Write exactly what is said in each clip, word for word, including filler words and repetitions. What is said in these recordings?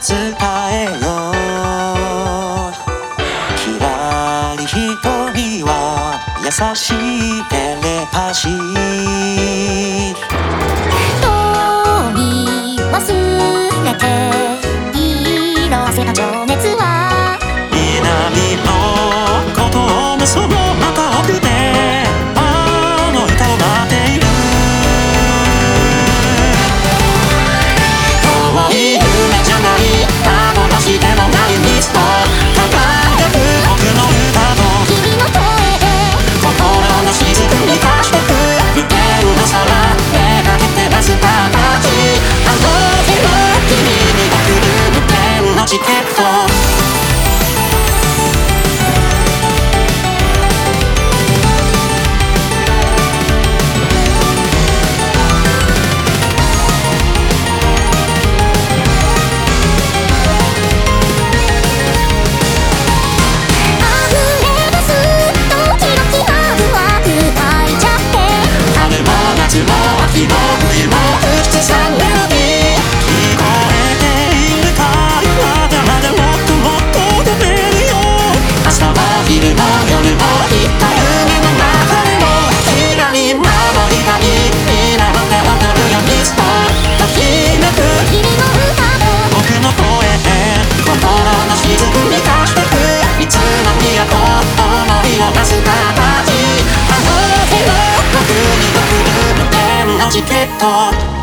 伝えよう。きらり瞳は優しいテレパシー。 とに忘れて色あせた情熱は南のこともそのまた奥であの歌を待っている。遠い夢じゃない幻でもないミスト輝く僕の歌と君の声で心の雫に貸してく無限の空めがけて出す形。あの日の君に送る無限のチケット。夏も秋も冬も口さん指聞こえているかい。まだまだもっともっと飛べるよ。朝も昼も夜もきっと夢の中でもきらり守りたい。今まで踊るよミストときめく君の歌と僕の声で心の雫に貸してくいつの日やと思いを出す形。あの日の僕に送る無限のチケット。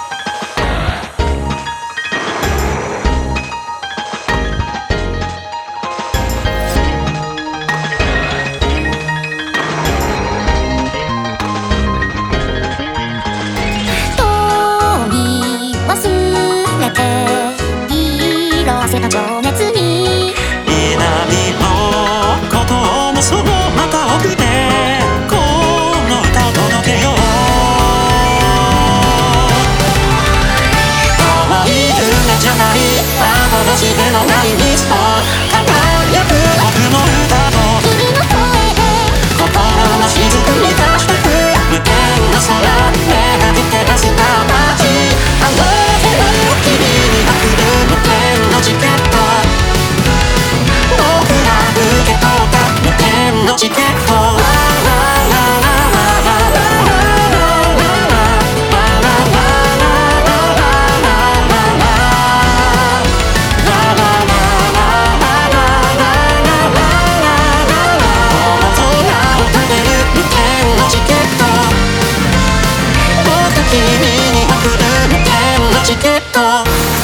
とに忘れて色あせた情熱に南のこともそのまた奥でこの歌を届けよう。遠い夢じゃない幻でのないミスト輝く僕の歌と君の声で心の雫に貸してく無限の空めがけて出す形。あの日の君に送る無限のチケット。僕が受け取った無限のチケット。君に送る無限のチケット。